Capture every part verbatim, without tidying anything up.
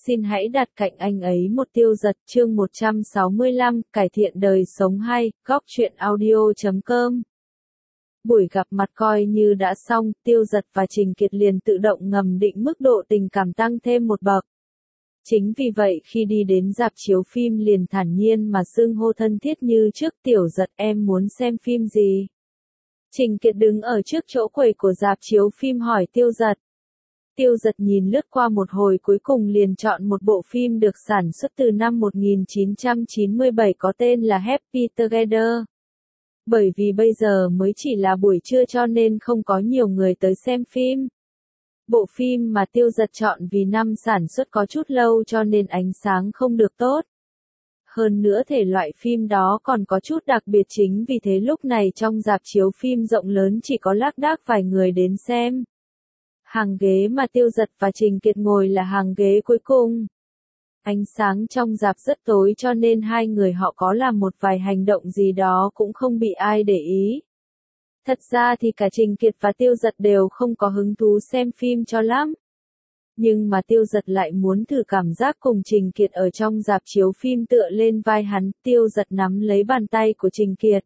xin hãy đặt cạnh anh ấy một Tiêu Dật chương một trăm sáu mươi lăm, cải thiện đời sống hay, góc truyện audio chấm com. Buổi gặp mặt coi như đã xong, Tiêu Dật và Trình Kiệt liền tự động ngầm định mức độ tình cảm tăng thêm một bậc. Chính vì vậy khi đi đến rạp chiếu phim liền thản nhiên mà xưng hô thân thiết như trước. Tiểu Dật, em muốn xem phim gì? Trình Kiệt đứng ở trước chỗ quầy của rạp chiếu phim hỏi Tiêu Dật. Tiêu Dật nhìn lướt qua một hồi cuối cùng liền chọn một bộ phim được sản xuất từ năm một nghìn chín trăm chín mươi bảy có tên là Happy Together. Bởi vì bây giờ mới chỉ là buổi trưa cho nên không có nhiều người tới xem phim. Bộ phim mà Tiêu Dật chọn vì năm sản xuất có chút lâu cho nên ánh sáng không được tốt. Hơn nữa thể loại phim đó còn có chút đặc biệt, chính vì thế lúc này trong rạp chiếu phim rộng lớn chỉ có lác đác vài người đến xem. Hàng ghế mà Tiêu Dật và Trình Kiệt ngồi là hàng ghế cuối cùng. Ánh sáng trong rạp rất tối cho nên hai người họ có làm một vài hành động gì đó cũng không bị ai để ý. Thật ra thì cả Trình Kiệt và Tiêu Dật đều không có hứng thú xem phim cho lắm. Nhưng mà Tiêu Dật lại muốn thử cảm giác cùng Trình Kiệt ở trong rạp chiếu phim tựa lên vai hắn. Tiêu Dật nắm lấy bàn tay của Trình Kiệt.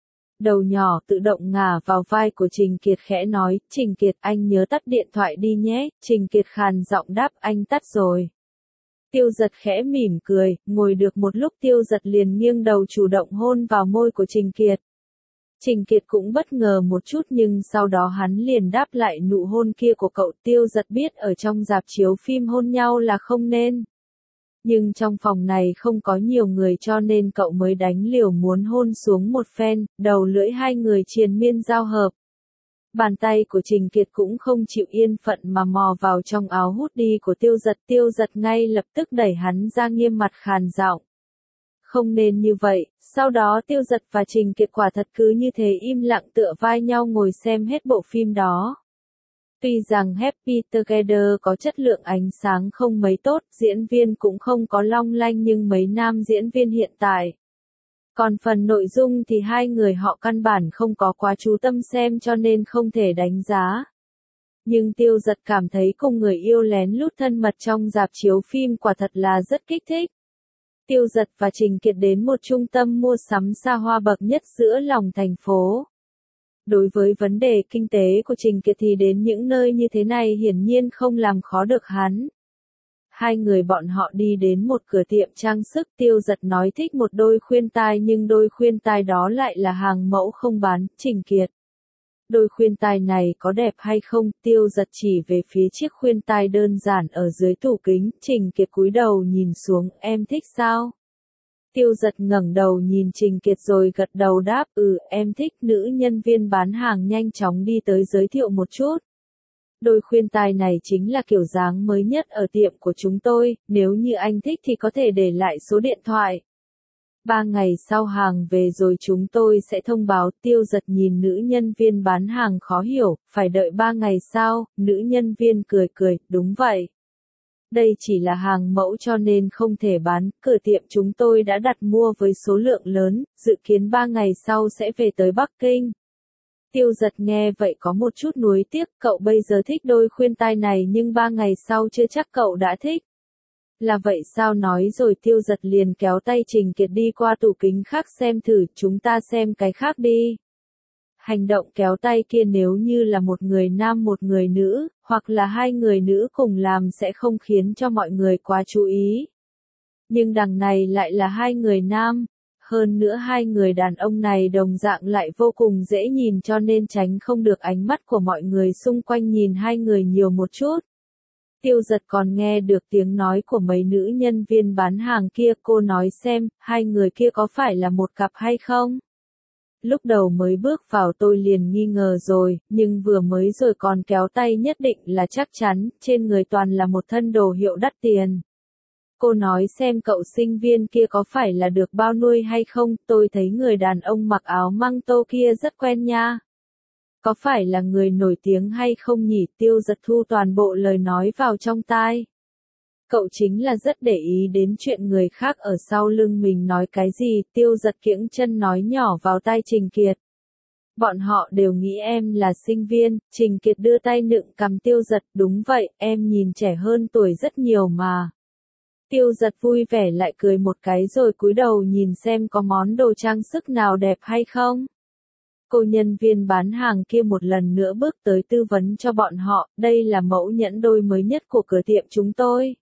Đầu nhỏ tự động ngả vào vai của Trình Kiệt khẽ nói, Trình Kiệt, anh nhớ tắt điện thoại đi nhé. Trình Kiệt khàn giọng đáp, anh tắt rồi. Tiêu Dật khẽ mỉm cười, ngồi được một lúc Tiêu Dật liền nghiêng đầu chủ động hôn vào môi của Trình Kiệt. Trình Kiệt cũng bất ngờ một chút nhưng sau đó hắn liền đáp lại nụ hôn kia của cậu. Tiêu Dật biết ở trong rạp chiếu phim hôn nhau là không nên. Nhưng trong phòng này không có nhiều người cho nên cậu mới đánh liều muốn hôn xuống một phen, đầu lưỡi hai người triền miên giao hợp. Bàn tay của Trình Kiệt cũng không chịu yên phận mà mò vào trong áo hút đi của Tiêu Dật. Tiêu Dật ngay lập tức đẩy hắn ra, nghiêm mặt khàn giọng. Không nên như vậy. Sau đó Tiêu Dật và Trình Kiệt quả thật cứ như thế im lặng tựa vai nhau ngồi xem hết bộ phim đó. Tuy rằng Happy Together có chất lượng ánh sáng không mấy tốt, diễn viên cũng không có long lanh nhưng mấy nam diễn viên hiện tại. Còn phần nội dung thì hai người họ căn bản không có quá chú tâm xem cho nên không thể đánh giá. Nhưng Tiêu Dật cảm thấy cùng người yêu lén lút thân mật trong rạp chiếu phim quả thật là rất kích thích. Tiêu Dật và Trình Kiệt đến một trung tâm mua sắm xa hoa bậc nhất giữa lòng thành phố. Đối với vấn đề kinh tế của Trình Kiệt thì đến những nơi như thế này hiển nhiên không làm khó được hắn. Hai người bọn họ đi đến một cửa tiệm trang sức. Tiêu Dật nói thích một đôi khuyên tai nhưng đôi khuyên tai đó lại là hàng mẫu không bán. Trình Kiệt, đôi khuyên tai này có đẹp hay không? Tiêu Dật chỉ về phía chiếc khuyên tai đơn giản ở dưới tủ kính. Trình Kiệt cúi đầu nhìn xuống, em thích sao? Tiêu Dật ngẩng đầu nhìn Trình Kiệt rồi gật đầu đáp, ừ, em thích. Nữ nhân viên bán hàng nhanh chóng đi tới giới thiệu một chút. Đôi khuyên tai này chính là kiểu dáng mới nhất ở tiệm của chúng tôi, nếu như anh thích thì có thể để lại số điện thoại. Ba ngày sau hàng về rồi chúng tôi sẽ thông báo. Tiêu Dật nhìn nữ nhân viên bán hàng khó hiểu, phải đợi ba ngày sao? Nữ nhân viên cười cười, đúng vậy. Đây chỉ là hàng mẫu cho nên không thể bán, cửa tiệm chúng tôi đã đặt mua với số lượng lớn, dự kiến ba ngày sau sẽ về tới Bắc Kinh. Tiêu Dật nghe vậy có một chút nuối tiếc, cậu bây giờ thích đôi khuyên tai này nhưng ba ngày sau chưa chắc cậu đã thích. Là vậy sao? Nói rồi Tiêu Dật liền kéo tay Trình Kiệt đi qua tủ kính khác xem thử, chúng ta xem cái khác đi. Hành động kéo tay kia nếu như là một người nam một người nữ, hoặc là hai người nữ cùng làm sẽ không khiến cho mọi người quá chú ý. Nhưng đằng này lại là hai người nam. Hơn nữa hai người đàn ông này đồng dạng lại vô cùng dễ nhìn cho nên tránh không được ánh mắt của mọi người xung quanh nhìn hai người nhiều một chút. Tiêu Dật còn nghe được tiếng nói của mấy nữ nhân viên bán hàng kia. Cô nói xem, hai người kia có phải là một cặp hay không? Lúc đầu mới bước vào tôi liền nghi ngờ rồi, nhưng vừa mới rồi còn kéo tay nhất định là chắc chắn, trên người toàn là một thân đồ hiệu đắt tiền. Cô nói xem cậu sinh viên kia có phải là được bao nuôi hay không? Tôi thấy người đàn ông mặc áo măng tô kia rất quen nha. Có phải là người nổi tiếng hay không nhỉ? Tiêu Dật thu toàn bộ lời nói vào trong tai. Cậu chính là rất để ý đến chuyện người khác ở sau lưng mình nói cái gì. Tiêu Dật kiễng chân nói nhỏ vào tai Trình Kiệt. Bọn họ đều nghĩ em là sinh viên. Trình Kiệt đưa tay nựng cằm Tiêu Dật, đúng vậy, em nhìn trẻ hơn tuổi rất nhiều mà. Tiêu Giật vui vẻ lại cười một cái rồi cúi đầu nhìn xem có món đồ trang sức nào đẹp hay không. Cô nhân viên bán hàng kia một lần nữa bước tới tư vấn cho bọn họ, đây là mẫu nhẫn đôi mới nhất của cửa tiệm chúng tôi.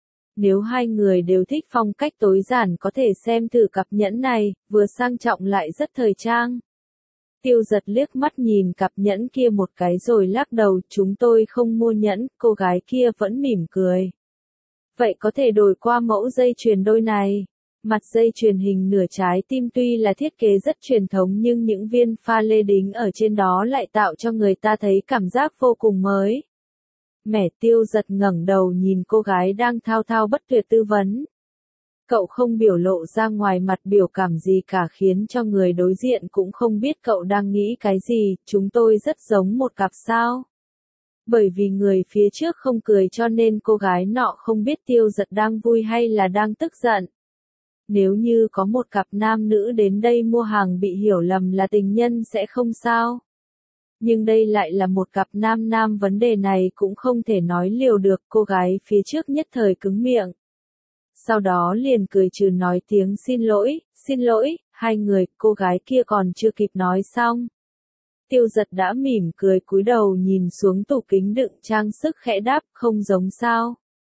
Nếu hai người đều thích phong cách tối giản có thể xem thử cặp nhẫn này, vừa sang trọng lại rất thời trang. Tiêu Giật liếc mắt nhìn cặp nhẫn kia một cái rồi lắc đầu, chúng tôi không mua nhẫn, cô gái kia vẫn mỉm cười. Vậy có thể đổi qua mẫu dây chuyền đôi này. Mặt dây chuyền hình nửa trái tim tuy là thiết kế rất truyền thống nhưng những viên pha lê đính ở trên đó lại tạo cho người ta thấy cảm giác vô cùng mới. Mẻ Tiêu Giật ngẩng đầu nhìn cô gái đang thao thao bất tuyệt tư vấn. Cậu không biểu lộ ra ngoài mặt biểu cảm gì cả khiến cho người đối diện cũng không biết cậu đang nghĩ cái gì, chúng tôi rất giống một cặp sao. Bởi vì người phía trước không cười cho nên cô gái nọ không biết Tiêu Giật đang vui hay là đang tức giận. Nếu như có một cặp nam nữ đến đây mua hàng bị hiểu lầm là tình nhân sẽ không sao. Nhưng đây lại là một cặp nam nam vấn đề này cũng không thể nói liều được, cô gái phía trước nhất thời cứng miệng. Sau đó liền cười trừ nói tiếng xin lỗi, xin lỗi, hai người, cô gái kia còn chưa kịp nói xong. Tiêu Giật đã mỉm cười cúi đầu nhìn xuống tủ kính đựng trang sức khẽ đáp, không giống sao.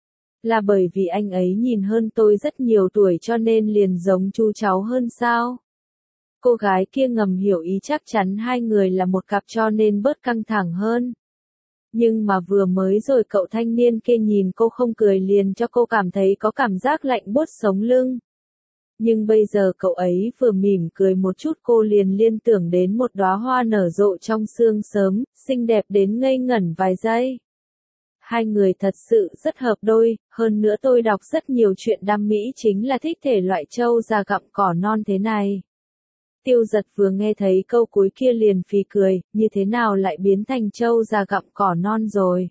Là bởi vì anh ấy nhìn hơn tôi rất nhiều tuổi cho nên liền giống chú cháu hơn sao. Cô gái kia ngầm hiểu ý chắc chắn hai người là một cặp cho nên bớt căng thẳng hơn. Nhưng mà vừa mới rồi cậu thanh niên kia nhìn cô không cười liền cho cô cảm thấy có cảm giác lạnh buốt sống lưng. Nhưng bây giờ cậu ấy vừa mỉm cười một chút cô liền liên tưởng đến một đóa hoa nở rộ trong sương sớm, xinh đẹp đến ngây ngẩn vài giây. Hai người thật sự rất hợp đôi, hơn nữa tôi đọc rất nhiều chuyện đam mỹ chính là thích thể loại trâu già gặm cỏ non thế này. Tiêu Giật vừa nghe thấy câu cuối kia liền phì cười, như thế nào lại biến thành trâu già gặm cỏ non rồi.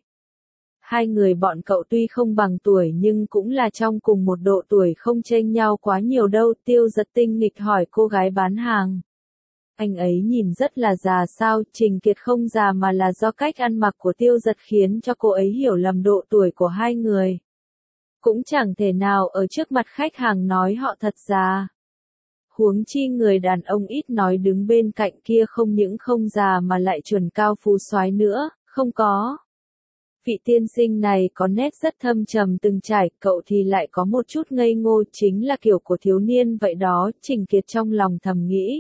Hai người bọn cậu tuy không bằng tuổi nhưng cũng là trong cùng một độ tuổi không chênh nhau quá nhiều đâu. Tiêu Giật tinh nghịch hỏi cô gái bán hàng. Anh ấy nhìn rất là già sao, Trình Kiệt không già mà là do cách ăn mặc của Tiêu Giật khiến cho cô ấy hiểu lầm độ tuổi của hai người. Cũng chẳng thể nào ở trước mặt khách hàng nói họ thật già. Huống chi người đàn ông ít nói đứng bên cạnh kia không những không già mà lại chuẩn cao phú soái nữa, không có. Vị tiên sinh này có nét rất thâm trầm từng trải, cậu thì lại có một chút ngây ngô chính là kiểu của thiếu niên vậy đó, Trình Kiệt trong lòng thầm nghĩ.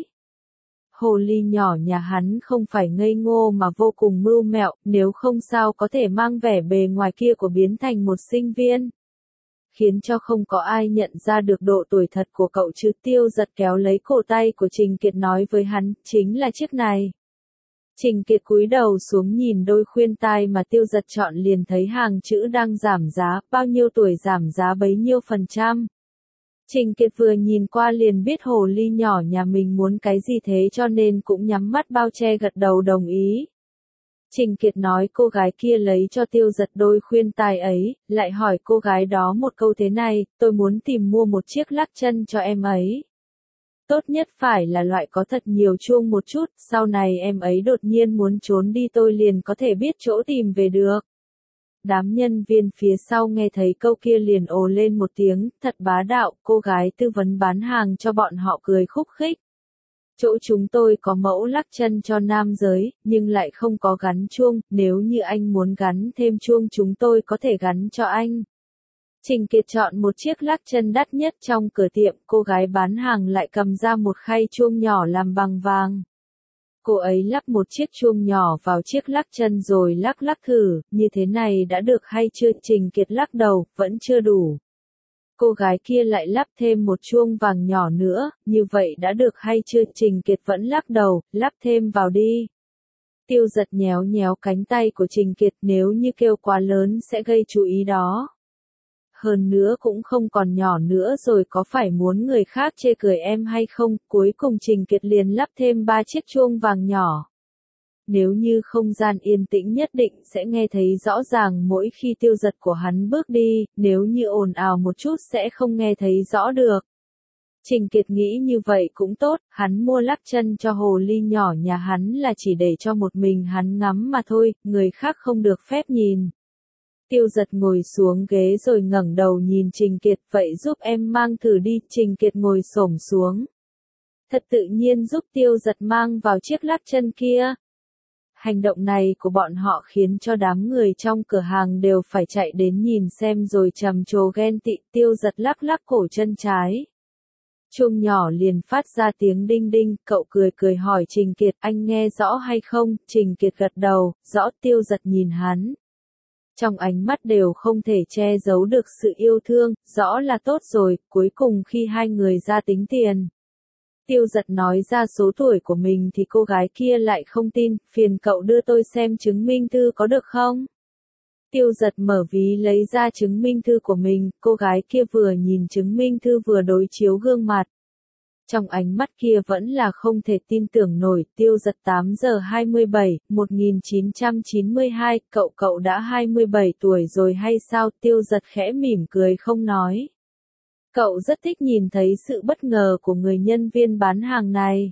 Hồ ly nhỏ nhà hắn không phải ngây ngô mà vô cùng mưu mẹo, nếu không sao có thể mang vẻ bề ngoài kia của biến thành một sinh viên. Khiến cho không có ai nhận ra được độ tuổi thật của cậu chứ. Tiêu Giật kéo lấy cổ tay của Trình Kiệt nói với hắn, chính là chiếc này. Trình Kiệt cúi đầu xuống nhìn đôi khuyên tai mà Tiêu Giật chọn liền thấy hàng chữ đang giảm giá, bao nhiêu tuổi giảm giá bấy nhiêu phần trăm. Trình Kiệt vừa nhìn qua liền biết hồ ly nhỏ nhà mình muốn cái gì thế cho nên cũng nhắm mắt bao che gật đầu đồng ý. Trình Kiệt nói cô gái kia lấy cho Tiêu Giật đôi khuyên tai ấy, lại hỏi cô gái đó một câu thế này, tôi muốn tìm mua một chiếc lắc chân cho em ấy. Tốt nhất phải là loại có thật nhiều chuông một chút, sau này em ấy đột nhiên muốn trốn đi tôi liền có thể biết chỗ tìm về được. Đám nhân viên phía sau nghe thấy câu kia liền ồ lên một tiếng, thật bá đạo, cô gái tư vấn bán hàng cho bọn họ cười khúc khích. Chỗ chúng tôi có mẫu lắc chân cho nam giới, nhưng lại không có gắn chuông, nếu như anh muốn gắn thêm chuông chúng tôi có thể gắn cho anh. Trình Kiệt chọn một chiếc lắc chân đắt nhất trong cửa tiệm, cô gái bán hàng lại cầm ra một khay chuông nhỏ làm bằng vàng. Cô ấy lắp một chiếc chuông nhỏ vào chiếc lắc chân rồi lắc lắc thử, như thế này đã được hay chưa? Trình Kiệt lắc đầu, vẫn chưa đủ. Cô gái kia lại lắp thêm một chuông vàng nhỏ nữa, như vậy đã được hay chưa? Trình Kiệt vẫn lắc đầu, lắp thêm vào đi. Tiêu Giật nhéo nhéo cánh tay của Trình Kiệt, nếu như kêu quá lớn sẽ gây chú ý đó. Hơn nữa cũng không còn nhỏ nữa rồi, có phải muốn người khác chê cười em hay không? Cuối cùng Trình Kiệt liền lắp thêm ba chiếc chuông vàng nhỏ. Nếu như không gian yên tĩnh nhất định sẽ nghe thấy rõ ràng mỗi khi Tiêu Giật của hắn bước đi, nếu như ồn ào một chút sẽ không nghe thấy rõ được. Trình Kiệt nghĩ như vậy cũng tốt, hắn mua lắc chân cho hồ ly nhỏ nhà hắn là chỉ để cho một mình hắn ngắm mà thôi, người khác không được phép nhìn. Tiêu Giật ngồi xuống ghế rồi ngẩng đầu nhìn Trình Kiệt, vậy giúp em mang thử đi. Trình Kiệt ngồi xổm xuống. Thật tự nhiên giúp Tiêu Giật mang vào chiếc lắc chân kia. Hành động này của bọn họ khiến cho đám người trong cửa hàng đều phải chạy đến nhìn xem rồi trầm trồ ghen tị. Tiêu Giật lắc lắc cổ chân trái. Chuông nhỏ liền phát ra tiếng đinh đinh, cậu cười cười hỏi Trình Kiệt, anh nghe rõ hay không? Trình Kiệt gật đầu, rõ. Tiêu Giật nhìn hắn. Trong ánh mắt đều không thể che giấu được sự yêu thương, rõ là tốt rồi. Cuối cùng khi hai người ra tính tiền, Tiêu Giật nói ra số tuổi của mình thì cô gái kia lại không tin, phiền cậu đưa tôi xem chứng minh thư có được không? Tiêu Giật mở ví lấy ra chứng minh thư của mình, cô gái kia vừa nhìn chứng minh thư vừa đối chiếu gương mặt. Trong ánh mắt kia vẫn là không thể tin tưởng nổi. Tiêu Giật tám giờ hai mươi bảy, một nghìn chín trăm chín mươi hai, cậu cậu đã hai mươi bảy tuổi rồi hay sao? Tiêu Giật khẽ mỉm cười không nói. Cậu rất thích nhìn thấy sự bất ngờ của người nhân viên bán hàng này.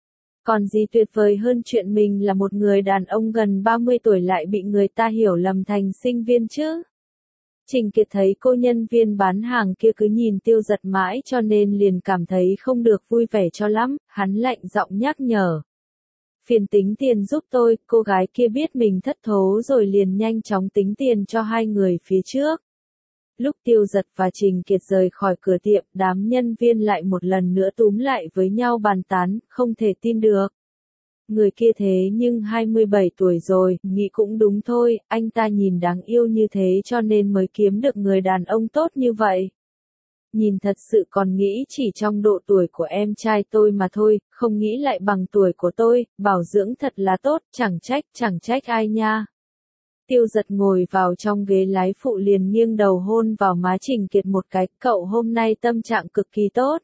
Còn gì tuyệt vời hơn chuyện mình là một người đàn ông gần ba mươi tuổi lại bị người ta hiểu lầm thành sinh viên chứ? Trình Kiệt thấy cô nhân viên bán hàng kia cứ nhìn Tiêu Giật mãi cho nên liền cảm thấy không được vui vẻ cho lắm, hắn lạnh giọng nhắc nhở. Phiền tính tiền giúp tôi. Cô gái kia biết mình thất thố rồi liền nhanh chóng tính tiền cho hai người phía trước. Lúc Tiêu Giật và Trình Kiệt rời khỏi cửa tiệm, đám nhân viên lại một lần nữa túm lại với nhau bàn tán, không thể tin được. Người kia thế nhưng hai mươi bảy tuổi rồi, nghĩ cũng đúng thôi, anh ta nhìn đáng yêu như thế cho nên mới kiếm được người đàn ông tốt như vậy. Nhìn thật sự còn nghĩ chỉ trong độ tuổi của em trai tôi mà thôi, không nghĩ lại bằng tuổi của tôi, bảo dưỡng thật là tốt, chẳng trách, chẳng trách ai nha. Tiêu Giật ngồi vào trong ghế lái phụ liền nghiêng đầu hôn vào má Trình Kiệt một cái, cậu hôm nay tâm trạng cực kỳ tốt.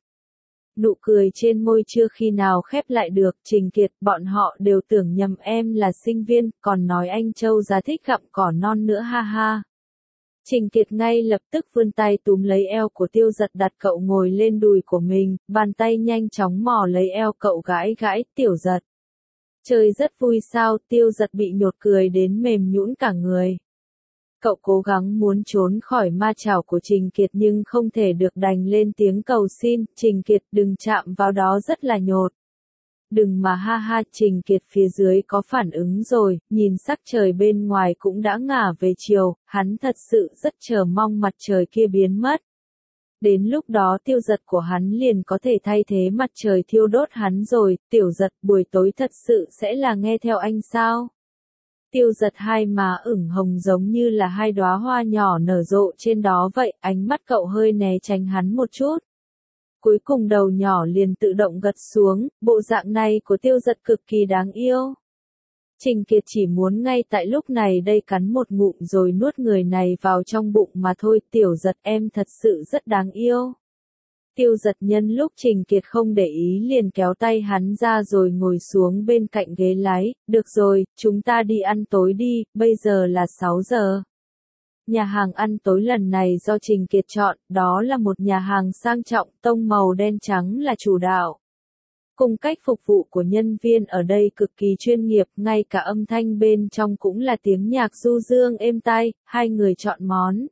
Nụ cười trên môi chưa khi nào khép lại được. Trình Kiệt, bọn họ đều tưởng nhầm em là sinh viên, còn nói anh Châu già thích gặm cỏ non nữa ha ha. Trình Kiệt ngay lập tức vươn tay túm lấy eo của Tiêu Giật đặt cậu ngồi lên đùi của mình, bàn tay nhanh chóng mò lấy eo cậu gãi gãi. Tiểu Giật. Chơi rất vui sao? Tiêu Giật bị nhột cười đến mềm nhũn cả người. Cậu cố gắng muốn trốn khỏi ma chảo của Trình Kiệt nhưng không thể được, đành lên tiếng cầu xin, Trình Kiệt đừng chạm vào đó rất là nhột. Đừng mà ha ha. Trình Kiệt phía dưới có phản ứng rồi, nhìn sắc trời bên ngoài cũng đã ngả về chiều, hắn thật sự rất chờ mong mặt trời kia biến mất. Đến lúc đó Tiêu Giật của hắn liền có thể thay thế mặt trời thiêu đốt hắn rồi. Tiểu Giật, buổi tối thật sự sẽ là nghe theo anh sao? Tiêu Giật hai má ửng hồng giống như là hai đóa hoa nhỏ nở rộ trên đó vậy, ánh mắt cậu hơi né tránh hắn một chút. Cuối cùng đầu nhỏ liền tự động gật xuống, bộ dạng này của Tiêu Giật cực kỳ đáng yêu. Trình Kiệt chỉ muốn ngay tại lúc này đây cắn một ngụm rồi nuốt người này vào trong bụng mà thôi. Tiểu Giật, em thật sự rất đáng yêu. Tiêu Giật nhân lúc Trình Kiệt không để ý liền kéo tay hắn ra rồi ngồi xuống bên cạnh ghế lái, được rồi, chúng ta đi ăn tối đi, bây giờ là sáu giờ. Nhà hàng ăn tối lần này do Trình Kiệt chọn, đó là một nhà hàng sang trọng, tông màu đen trắng là chủ đạo. Cùng cách phục vụ của nhân viên ở đây cực kỳ chuyên nghiệp, ngay cả âm thanh bên trong cũng là tiếng nhạc du dương êm tai. Hai người chọn món.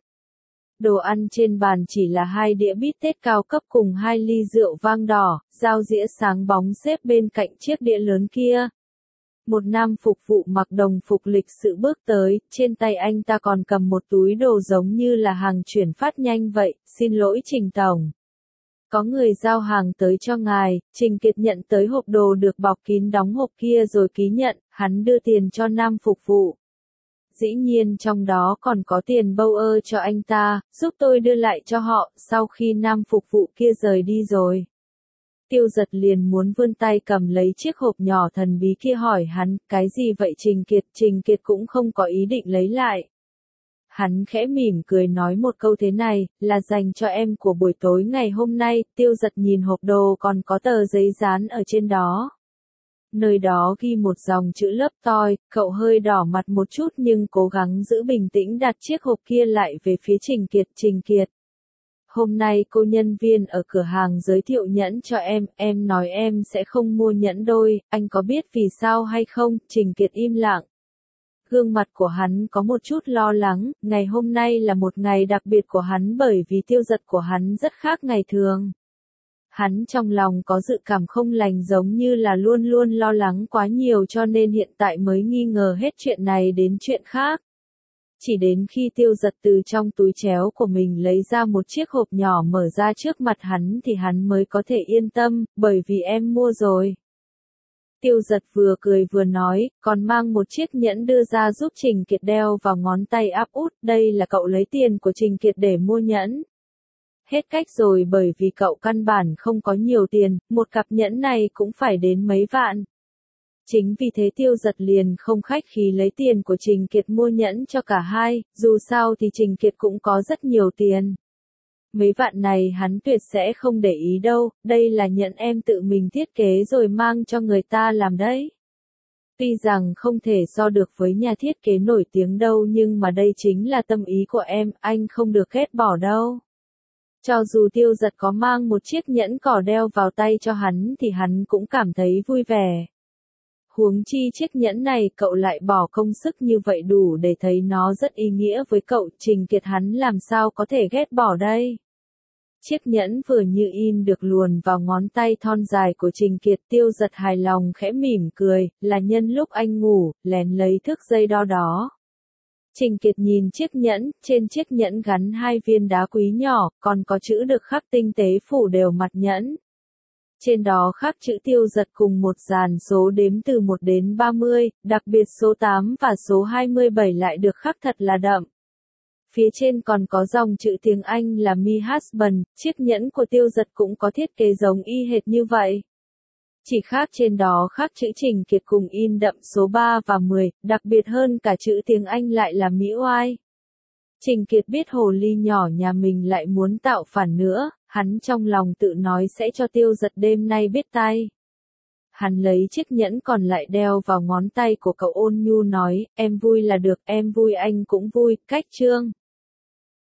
Đồ ăn trên bàn chỉ là hai đĩa bít tết cao cấp cùng hai ly rượu vang đỏ, dao dĩa sáng bóng xếp bên cạnh chiếc đĩa lớn kia. Một nam phục vụ mặc đồng phục lịch sự bước tới, trên tay anh ta còn cầm một túi đồ giống như là hàng chuyển phát nhanh vậy. Xin lỗi Trình Tổng. Có người giao hàng tới cho ngài. Trình Kiệt nhận tới hộp đồ được bọc kín đóng hộp kia rồi ký nhận, hắn đưa tiền cho nam phục vụ. Dĩ nhiên trong đó còn có tiền bâu ơ cho anh ta, giúp tôi đưa lại cho họ. Sau khi nam phục vụ kia rời đi rồi, Tiêu Giật liền muốn vươn tay cầm lấy chiếc hộp nhỏ thần bí kia hỏi hắn, cái gì vậy Trình Kiệt? Trình Kiệt cũng không có ý định lấy lại. Hắn khẽ mỉm cười nói một câu thế này, là dành cho em của buổi tối ngày hôm nay. Tiêu Giật nhìn hộp đồ còn có tờ giấy dán ở trên đó. Nơi đó ghi một dòng chữ lớp toi, cậu hơi đỏ mặt một chút nhưng cố gắng giữ bình tĩnh đặt chiếc hộp kia lại về phía Trình Kiệt. Trình Kiệt. Hôm nay cô nhân viên ở cửa hàng giới thiệu nhẫn cho em, em nói em sẽ không mua nhẫn đôi, anh có biết vì sao hay không? Trình Kiệt im lặng. Gương mặt của hắn có một chút lo lắng, ngày hôm nay là một ngày đặc biệt của hắn bởi vì Tiêu Giật của hắn rất khác ngày thường. Hắn trong lòng có dự cảm không lành giống như là luôn luôn lo lắng quá nhiều cho nên hiện tại mới nghi ngờ hết chuyện này đến chuyện khác. Chỉ đến khi Tiêu Giật từ trong túi chéo của mình lấy ra một chiếc hộp nhỏ mở ra trước mặt hắn thì hắn mới có thể yên tâm, bởi vì em mua rồi. Tiêu Giật vừa cười vừa nói, còn mang một chiếc nhẫn đưa ra giúp Trình Kiệt đeo vào ngón tay áp út, đây là cậu lấy tiền của Trình Kiệt để mua nhẫn. Hết cách rồi bởi vì cậu căn bản không có nhiều tiền, một cặp nhẫn này cũng phải đến mấy vạn. Chính vì thế Tiêu Giật liền không khách khí lấy tiền của Trình Kiệt mua nhẫn cho cả hai, dù sao thì Trình Kiệt cũng có rất nhiều tiền. Mấy vạn này hắn tuyệt sẽ không để ý đâu, đây là nhẫn em tự mình thiết kế rồi mang cho người ta làm đấy. Tuy rằng không thể so được với nhà thiết kế nổi tiếng đâu nhưng mà đây chính là tâm ý của em, anh không được ghét bỏ đâu. Cho dù Tiêu Giật có mang một chiếc nhẫn cỏ đeo vào tay cho hắn thì hắn cũng cảm thấy vui vẻ. Huống chi chiếc nhẫn này cậu lại bỏ công sức như vậy đủ để thấy nó rất ý nghĩa với cậu, Trình Kiệt hắn làm sao có thể ghét bỏ đây. Chiếc nhẫn vừa như in được luồn vào ngón tay thon dài của Trình Kiệt, Tiêu Giật hài lòng khẽ mỉm cười, là nhân lúc anh ngủ, lén lấy thước dây đo đó. Trình Kiệt nhìn chiếc nhẫn, trên chiếc nhẫn gắn hai viên đá quý nhỏ, còn có chữ được khắc tinh tế phủ đều mặt nhẫn. Trên đó khắc chữ Tiêu Giật cùng một dàn số đếm từ một đến ba mươi, đặc biệt số tám và số hai mươi bảy lại được khắc thật là đậm. Phía trên còn có dòng chữ tiếng Anh là My Husband, chiếc nhẫn của Tiêu Giật cũng có thiết kế giống y hệt như vậy. Chỉ khác trên đó khắc chữ Trình Kiệt cùng in đậm số ba và mười, đặc biệt hơn cả chữ tiếng Anh lại là Mỹ Oai. Trình Kiệt biết hồ ly nhỏ nhà mình lại muốn tạo phản nữa, hắn trong lòng tự nói sẽ cho Tiêu Giật đêm nay biết tay. Hắn lấy chiếc nhẫn còn lại đeo vào ngón tay của cậu ôn nhu nói, em vui là được, em vui anh cũng vui, cách chương.